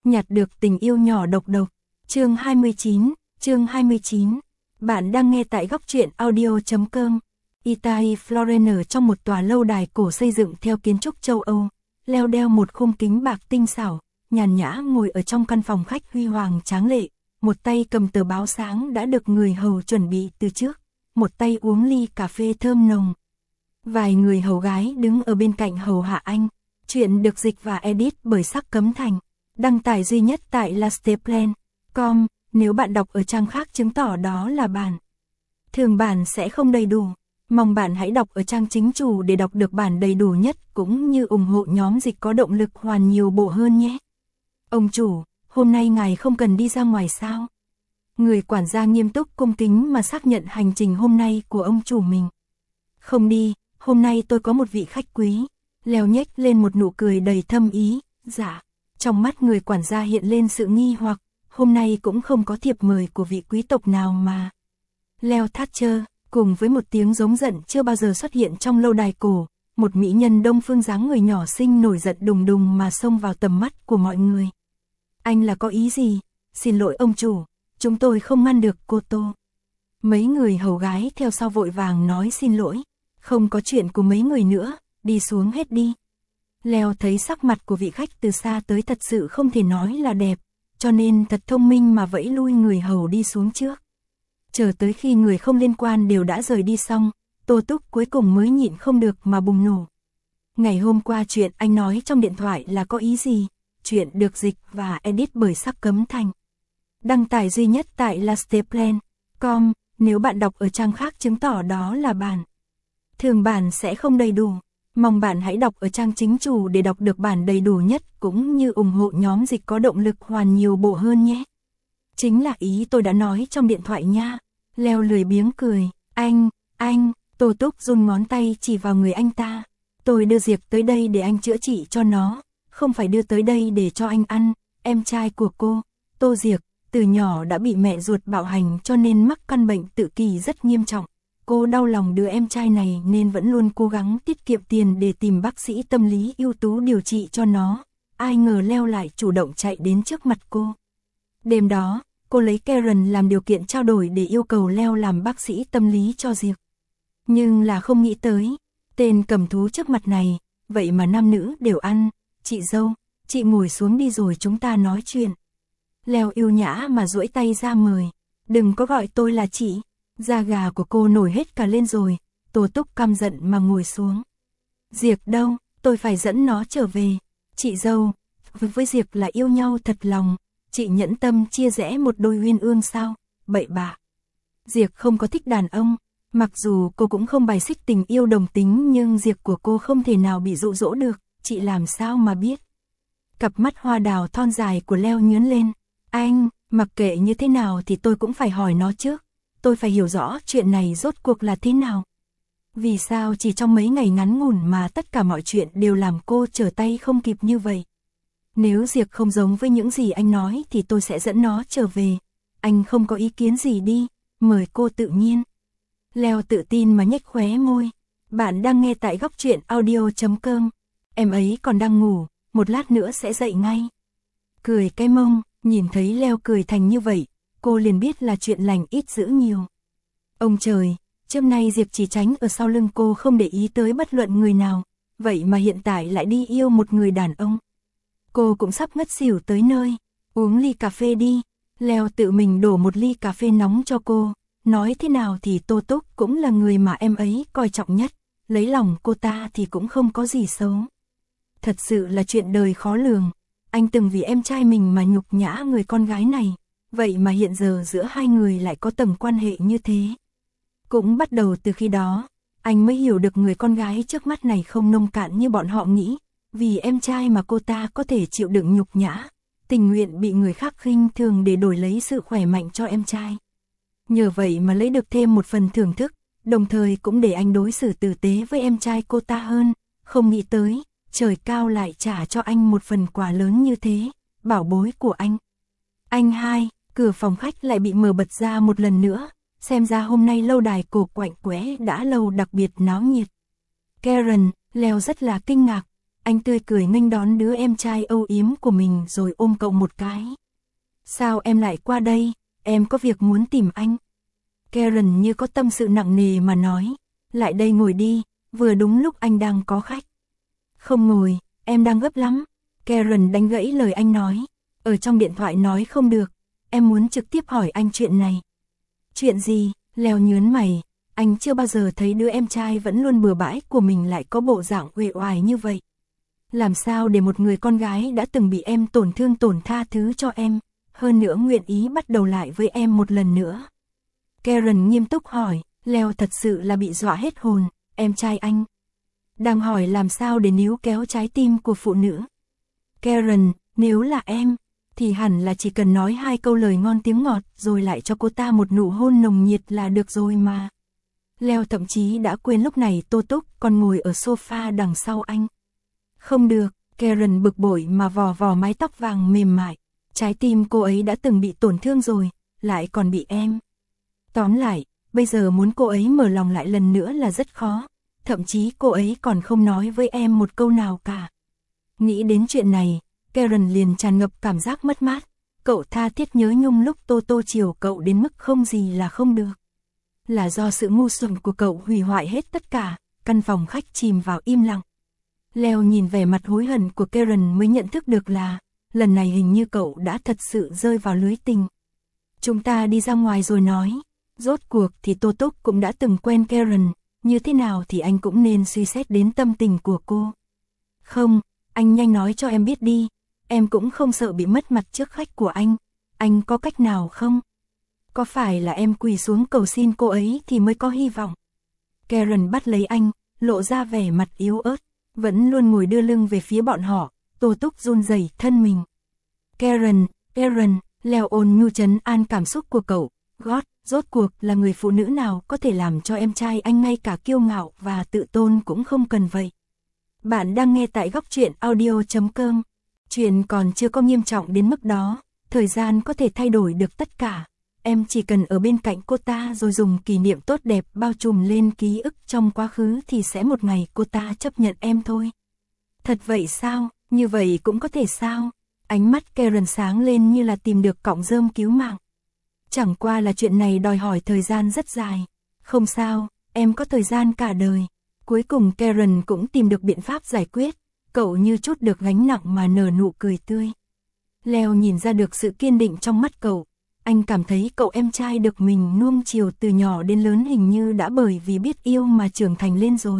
nhặt được tình yêu nhỏ độc độc. Chương 29. Bạn đang nghe tại góc truyện audio.com. Italy Florence trong một tòa lâu đài cổ xây dựng theo kiến trúc châu Âu, Leo đeo một khung kính bạc tinh xảo, nhàn nhã ngồi ở trong căn phòng khách huy hoàng tráng lệ, một tay cầm tờ báo sáng đã được người hầu chuẩn bị từ trước, một tay uống ly cà phê thơm nồng. Vài người hầu gái đứng ở bên cạnh hầu hạ anh. Chuyện được dịch và edit bởi Sắc Cấm Thành, đăng tải duy nhất tại lasteplan.com. Nếu bạn đọc ở trang khác chứng tỏ đó là bản thường bản sẽ không đầy đủ. Mong bạn hãy đọc ở trang chính chủ để đọc được bản đầy đủ nhất, cũng như ủng hộ nhóm dịch có động lực hoàn nhiều bộ hơn nhé. Ông chủ, hôm nay ngài không cần đi ra ngoài sao? Người quản gia nghiêm túc cung kính mà xác nhận hành trình hôm nay của ông chủ mình. Không đi, hôm nay tôi có một vị khách quý. Leo nhếch lên một nụ cười đầy thâm ý. Dạ. Trong mắt người quản gia hiện lên sự nghi hoặc, hôm nay cũng không có thiệp mời của vị quý tộc nào mà. Leo Thatcher, cùng với một tiếng giống giận chưa bao giờ xuất hiện trong lâu đài cổ, một mỹ nhân đông phương dáng người nhỏ xinh nổi giận đùng đùng mà xông vào tầm mắt của mọi người. Anh là có ý gì? Xin lỗi ông chủ, chúng tôi không ngăn được cô Tô. Mấy người hầu gái theo sau vội vàng nói xin lỗi, không có chuyện của mấy người nữa, đi xuống hết đi. Leo thấy sắc mặt của vị khách từ xa tới thật sự không thể nói là đẹp, cho nên thật thông minh mà vẫy lui người hầu đi xuống trước. Chờ tới khi người không liên quan đều đã rời đi xong, Tô Túc cuối cùng mới nhịn không được mà bùng nổ. Ngày hôm qua chuyện anh nói trong điện thoại là có ý gì? Chuyện được dịch và edit bởi Sắc Cấm Thành, đăng tải duy nhất tại lasteplan.com. Nếu bạn đọc ở trang khác chứng tỏ đó là bản thường bản sẽ không đầy đủ. Mong bạn hãy đọc ở trang chính chủ để đọc được bản đầy đủ nhất, cũng như ủng hộ nhóm dịch có động lực hoàn nhiều bộ hơn nhé. Chính là ý tôi đã nói trong điện thoại nha. Leo lười biếng cười. Anh, Tô Túc run ngón tay chỉ vào người anh ta. Tôi đưa Diệp tới đây để anh chữa trị cho nó, không phải đưa tới đây để cho anh ăn. Em trai của cô, Tô Diệp, từ nhỏ đã bị mẹ ruột bạo hành cho nên mắc căn bệnh tự kỷ rất nghiêm trọng. Cô đau lòng đứa em trai này nên vẫn luôn cố gắng tiết kiệm tiền để tìm bác sĩ tâm lý ưu tú điều trị cho nó. Ai ngờ Leo lại chủ động chạy đến trước mặt cô. Đêm đó, cô lấy Karen làm điều kiện trao đổi để yêu cầu Leo làm bác sĩ tâm lý cho Diệp. Nhưng là không nghĩ tới, tên cầm thú trước mặt này, vậy mà nam nữ đều ăn. Chị dâu, chị ngồi xuống đi rồi chúng ta nói chuyện. Leo yêu nhã mà duỗi tay ra mời. Đừng có gọi tôi là chị. Da gà của cô nổi hết cả lên rồi. Tô Túc căm giận mà ngồi xuống. Diệp đâu, tôi phải dẫn nó trở về. Chị dâu, với Diệp là yêu nhau thật lòng. Chị nhẫn tâm chia rẽ một đôi uyên ương sao? Bậy bạ. Diệp không có thích đàn ông. Mặc dù cô cũng không bài xích tình yêu đồng tính, nhưng Diệp của cô không thể nào bị dụ dỗ được. Chị làm sao mà biết? Cặp mắt hoa đào thon dài của Leo nhướng lên. Anh, mặc kệ như thế nào thì tôi cũng phải hỏi nó trước. Tôi phải hiểu rõ chuyện này rốt cuộc là thế nào. Vì sao chỉ trong mấy ngày ngắn ngủn mà tất cả mọi chuyện đều làm cô trở tay không kịp như vậy? Nếu Diệp không giống với những gì anh nói thì tôi sẽ dẫn nó trở về. Anh không có ý kiến gì đi, mời cô tự nhiên. Leo tự tin mà nhếch khóe môi. Bạn đang nghe tại góc truyện audio.com. Em ấy còn đang ngủ, một lát nữa sẽ dậy ngay. Cười cái mông, nhìn thấy Leo cười thành như vậy, cô liền biết là chuyện lành ít dữ nhiều. Ông trời, trước nay Diệp chỉ tránh ở sau lưng cô không để ý tới bất luận người nào, vậy mà hiện tại lại đi yêu một người đàn ông. Cô cũng sắp ngất xỉu tới nơi. Uống ly cà phê đi. Leo tự mình đổ một ly cà phê nóng cho cô. Nói thế nào thì Tô Túc cũng là người mà em ấy coi trọng nhất. Lấy lòng cô ta thì cũng không có gì xấu. Thật sự là chuyện đời khó lường. Anh từng vì em trai mình mà nhục nhã người con gái này. Vậy mà hiện giờ giữa hai người lại có tầng quan hệ như thế. Cũng bắt đầu từ khi đó, anh mới hiểu được người con gái trước mắt này không nông cạn như bọn họ nghĩ. Vì em trai mà cô ta có thể chịu đựng nhục nhã, tình nguyện bị người khác khinh thường để đổi lấy sự khỏe mạnh cho em trai. Nhờ vậy mà lấy được thêm một phần thưởng thức, đồng thời cũng để anh đối xử tử tế với em trai cô ta hơn. Không nghĩ tới, trời cao lại trả cho anh một phần quà lớn như thế, bảo bối của anh. Anh hai, cửa phòng khách lại bị mở bật ra một lần nữa, xem ra hôm nay lâu đài cổ quạnh quẽ đã lâu đặc biệt náo nhiệt. Karen, Leo rất là kinh ngạc. Anh tươi cười nghênh đón đứa em trai âu yếm của mình rồi ôm cậu một cái. Sao em lại qua đây, em có việc muốn tìm anh. Karen như có tâm sự nặng nề mà nói, lại đây ngồi đi, vừa đúng lúc anh đang có khách. Không ngồi, em đang gấp lắm. Karen đánh gãy lời anh nói, ở trong điện thoại nói không được, em muốn trực tiếp hỏi anh chuyện này. Chuyện gì? Leo nhớn mày, anh chưa bao giờ thấy đứa em trai vẫn luôn bừa bãi của mình lại có bộ dạng uể oải như vậy. Làm sao để một người con gái đã từng bị em tổn thương tổn tha thứ cho em, hơn nữa nguyện ý bắt đầu lại với em một lần nữa. Karen nghiêm túc hỏi, Leo thật sự là bị dọa hết hồn, em trai anh đang hỏi làm sao để níu kéo trái tim của phụ nữ. Karen, nếu là em, thì hẳn là chỉ cần nói 2 câu lời ngon tiếng ngọt rồi lại cho cô ta một nụ hôn nồng nhiệt là được rồi mà. Leo thậm chí đã quên lúc này Tô Túc còn ngồi ở sofa đằng sau anh. Không được, Karen bực bội mà vò vò mái tóc vàng mềm mại. Trái tim cô ấy đã từng bị tổn thương rồi, lại còn bị em. Tóm lại, bây giờ muốn cô ấy mở lòng lại lần nữa là rất khó. Thậm chí cô ấy còn không nói với em một câu nào cả. Nghĩ đến chuyện này, Karen liền tràn ngập cảm giác mất mát. Cậu tha thiết nhớ nhung lúc Tô Tô chiều cậu đến mức không gì là không được. Là do sự ngu xuẩn của cậu hủy hoại hết tất cả, căn phòng khách chìm vào im lặng. Leo nhìn vẻ mặt hối hận của Karen mới nhận thức được là, lần này hình như cậu đã thật sự rơi vào lưới tình. Chúng ta đi ra ngoài rồi nói, rốt cuộc thì Tô Túc cũng đã từng quen Karen, như thế nào thì anh cũng nên suy xét đến tâm tình của cô. Không, anh nhanh nói cho em biết đi, em cũng không sợ bị mất mặt trước khách của anh có cách nào không? Có phải là em quỳ xuống cầu xin cô ấy thì mới có hy vọng? Karen bắt lấy anh, lộ ra vẻ mặt yếu ớt, vẫn luôn ngồi đưa lưng về phía bọn họ, Tô Túc run rẩy thân mình. Karen, Leo ôn nhu trấn an cảm xúc của cậu, rốt cuộc là người phụ nữ nào có thể làm cho em trai anh ngay cả kiêu ngạo và tự tôn cũng không cần vậy. Bạn đang nghe tại góc truyện audio.com. Chuyện còn chưa có nghiêm trọng đến mức đó, thời gian có thể thay đổi được tất cả. Em chỉ cần ở bên cạnh cô ta rồi dùng kỷ niệm tốt đẹp bao trùm lên ký ức trong quá khứ thì sẽ một ngày cô ta chấp nhận em thôi. Thật vậy sao? Như vậy cũng có thể sao? Ánh mắt Karen sáng lên như là tìm được cọng rơm cứu mạng. Chẳng qua là chuyện này đòi hỏi thời gian rất dài. Không sao, em có thời gian cả đời. Cuối cùng Karen cũng tìm được biện pháp giải quyết. Cậu như chút được gánh nặng mà nở nụ cười tươi. Leo nhìn ra được sự kiên định trong mắt cậu. Anh cảm thấy cậu em trai được mình nuông chiều từ nhỏ đến lớn hình như đã bởi vì biết yêu mà trưởng thành lên rồi.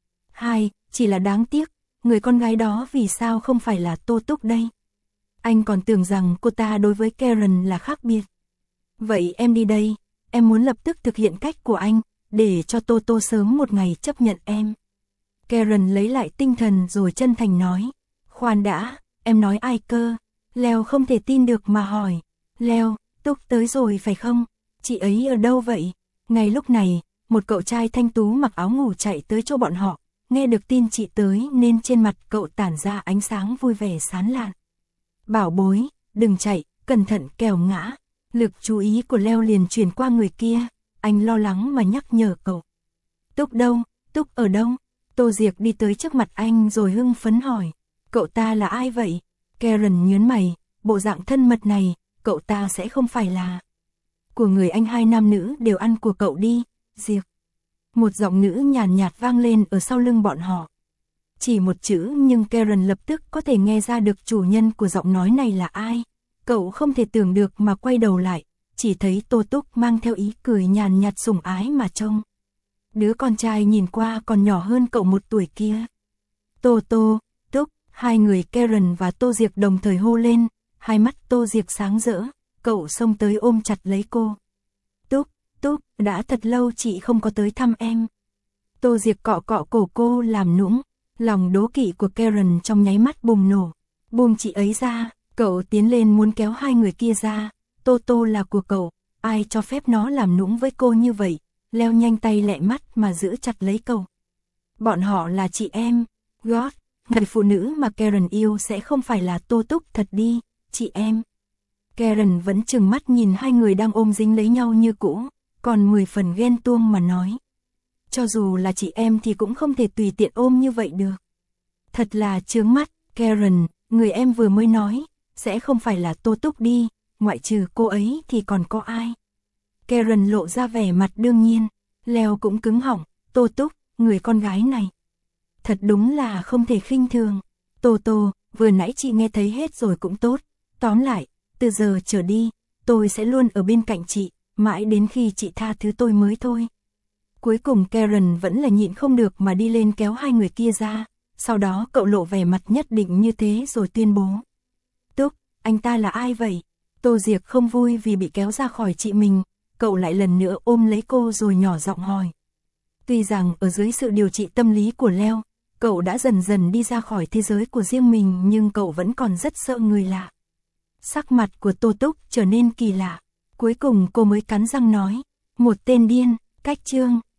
Chỉ là đáng tiếc, người con gái đó vì sao không phải là Tô Túc đây? Anh còn tưởng rằng cô ta đối với Karen là khác biệt. Vậy em đi đây, em muốn lập tức thực hiện cách của anh, để cho Tô Tô sớm một ngày chấp nhận em. Karen lấy lại tinh thần rồi chân thành nói. Khoan đã, em nói ai cơ? Leo không thể tin được mà hỏi. Leo, Túc tới rồi phải không? Chị ấy ở đâu vậy? Ngay lúc này, một cậu trai thanh tú mặc áo ngủ chạy tới chỗ bọn họ. Nghe được tin chị tới nên trên mặt cậu tản ra ánh sáng vui vẻ sán lạn. Bảo bối, đừng chạy, cẩn thận kẻo ngã. Lực chú ý của Leo liền chuyển qua người kia. Anh lo lắng mà nhắc nhở cậu. Túc đâu? Túc ở đâu? Tô Diệc đi tới trước mặt anh rồi hưng phấn hỏi. Cậu ta là ai vậy? Karen nhớn mày, bộ dạng thân mật này, cậu ta sẽ không phải là của người anh. 2 nam nữ đều ăn của cậu đi, Diệc. Một giọng nữ nhàn nhạt vang lên ở sau lưng bọn họ. Chỉ một chữ nhưng Karen lập tức có thể nghe ra được chủ nhân của giọng nói này là ai. Cậu không thể tưởng được mà quay đầu lại, chỉ thấy Tô Túc mang theo ý cười nhàn nhạt sủng ái mà trông. Đứa con trai nhìn qua còn nhỏ hơn cậu 1 tuổi kia. Tô, Túc, 2 người Karen và Tô Diệc đồng thời hô lên, hai mắt Tô Diệc sáng rỡ, cậu xông tới ôm chặt lấy cô. Túc, đã thật lâu chị không có tới thăm em. Tô Diệc cọ cọ cổ cô làm nũng, lòng đố kỵ của Karen trong nháy mắt bùng nổ. Buông chị ấy ra, cậu tiến lên muốn kéo 2 người kia ra. Tô là của cậu, ai cho phép nó làm nũng với cô như vậy? Leo nhanh tay lẹ mắt mà giữ chặt lấy cậu. Bọn họ là chị em. Người phụ nữ mà Karen yêu sẽ không phải là Tô Túc thật đi, chị em. Karen vẫn trừng mắt nhìn 2 người đang ôm dính lấy nhau như cũ, còn 10 phần ghen tuông mà nói. Cho dù là chị em thì cũng không thể tùy tiện ôm như vậy được. Thật là chướng mắt, Karen, người em vừa mới nói, sẽ không phải là Tô Túc đi, ngoại trừ cô ấy thì còn có ai? Karen lộ ra vẻ mặt đương nhiên, Leo cũng cứng họng, Tô Túc, người con gái này. Thật đúng là không thể khinh thường. Tô Tô, vừa nãy chị nghe thấy hết rồi cũng tốt, tóm lại, từ giờ trở đi, tôi sẽ luôn ở bên cạnh chị, mãi đến khi chị tha thứ tôi mới thôi. Cuối cùng Karen vẫn là nhịn không được mà đi lên kéo hai người kia ra, sau đó cậu lộ vẻ mặt nhất định như thế rồi tuyên bố. Túc, anh ta là ai vậy? Tô Diệc không vui vì bị kéo ra khỏi chị mình, cậu lại lần nữa ôm lấy cô rồi nhỏ giọng hỏi. Tuy rằng ở dưới sự điều trị tâm lý của Leo, cậu đã dần dần đi ra khỏi thế giới của riêng mình nhưng cậu vẫn còn rất sợ người lạ. Sắc mặt của Tô Túc trở nên kỳ lạ, cuối cùng cô mới cắn răng nói, một tên điên, cách chương.